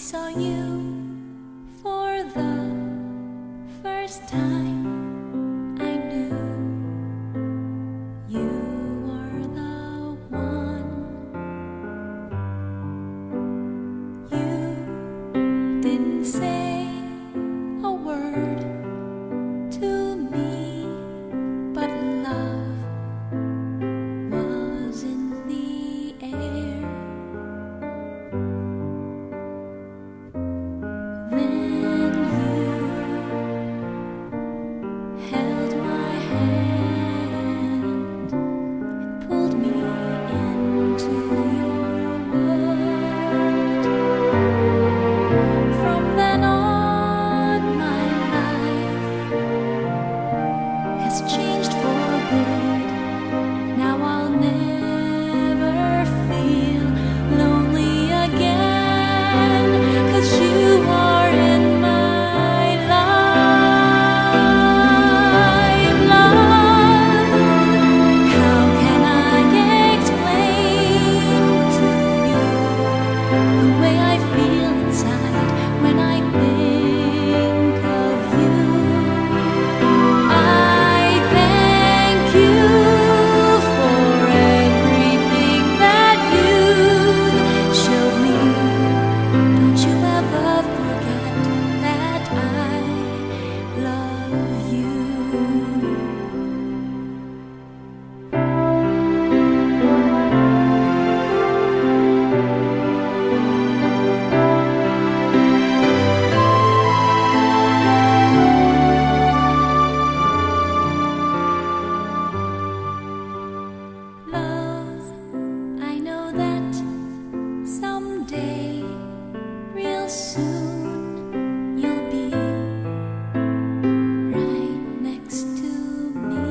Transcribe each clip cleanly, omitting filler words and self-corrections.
saw you for the first time. I knew you were the one. You didn't say a word to me, but love was in the air. Then you held my hand and pulled me into your world. From then on, my life has changed for good. Now I'll never feel lonely again, 'cause you are in my life. Love, how can I explain to you the way I feel inside when I think of you? I thank you for everything that you showed me. Don't you ever forget that I love you. Love, I know that someday, real soon, you'll be right next to me,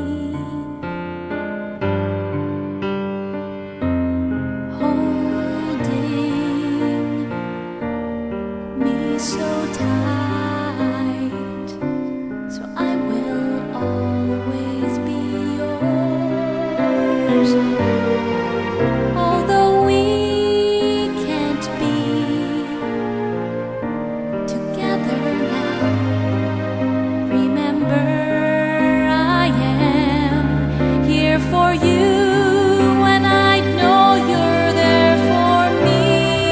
holding me so tight, so I will always be yours. Although we can't be together now, remember I am here for you, and I know you're there for me.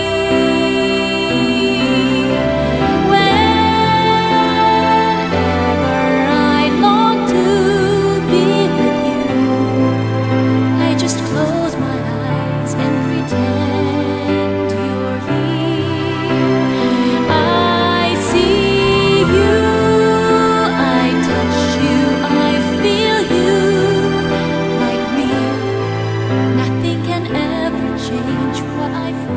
Whenever I long to be with you, I just close my eyes and pretend you're here. I see you, I touch you, I feel you like real. Nothing can ever change what I feel.